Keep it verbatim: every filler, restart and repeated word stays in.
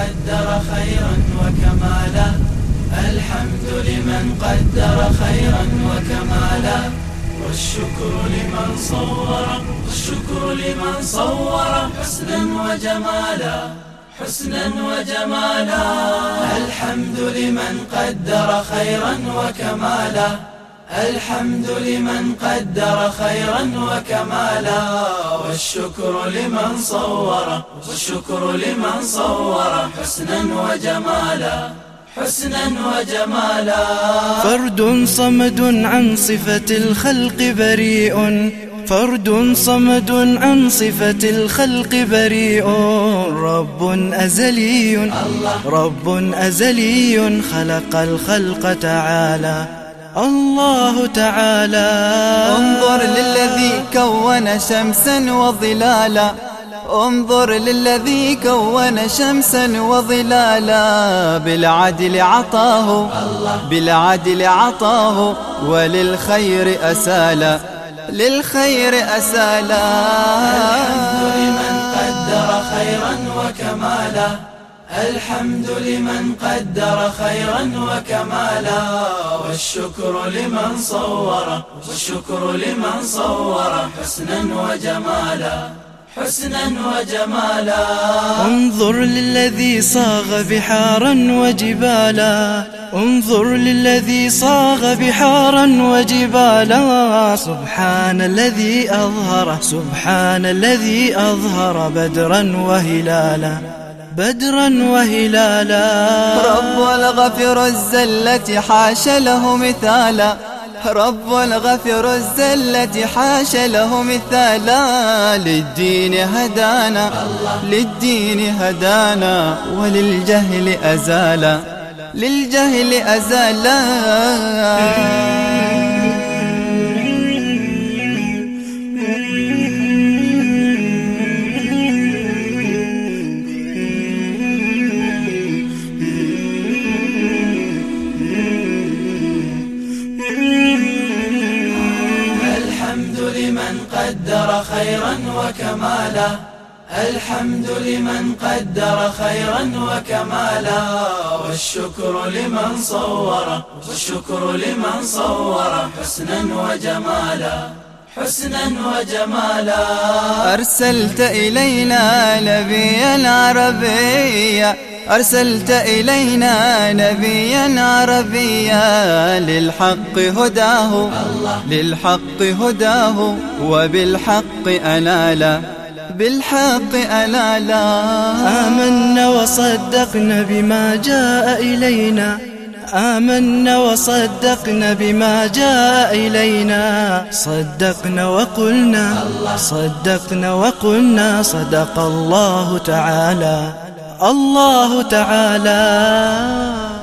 قدر خيرا وكمالا، الحمد لمن قدر خيرا وكمالا، والشكر لمن صور والشكر لمن صور حسنا وجمالا، حسنا وجمالا. الحمد لمن قدر خيرا وكمالا، الحمد لمن قدر خيرا وكمالا، والشكر لمن صور والشكر لمن صور حسنا وجمالا، حسنا وجمالا. فرد صمد عن صفة الخلق بريء، فرد صمد عن صفة الخلق بريء، رب أزلي رب أزلي خلق الخلق تعالى، الله تعالى. انظر للذي كون شمسا وظلالا، انظر للذي كون شمسا وظلالا، بالعدل عطاه بالعدل عطاه وللخير أسالا، للخير أسالا. الحمد لمن قدر خيرا وكمالا، الحمد لمن قدر خيرا وكمالا، والشكر لمن صور والشكر لمن صور حسنا وجمالا، حسنا وجمالا. انظر للذي صاغ بحارا وجبالا، انظر للذي صاغ بحارا وجبالا، سبحان الذي أظهر سبحان الذي أظهر بدرا وهلالا، بدرا وهلالا. رب الغفر الزلة حاش له مثالا، رب الغفر الزلة حاش له مثالا، للدين هدانا للدين هدانا وللجهل أزالا، للجهل أزالا. الحمد لمن قدر خيرا وكمالا، الحمد لمن قدر خيرا وكمالا، والشكر لمن صور والشكر لمن صور حسنا وجمالا، حسنا وجمالا. أرسلت إلينا نبيا عربيا، أرسلت إلينا نبيا عربيا، للحق هداه للحق هداه وبالحق أنالا، بالحق أنالا. آمنا وصدقنا بما جاء إلينا، آمنا وصدقنا بما جاء إلينا، صدقنا وقلنا صدقنا وقلنا صدق الله تعالى، الله تعالى.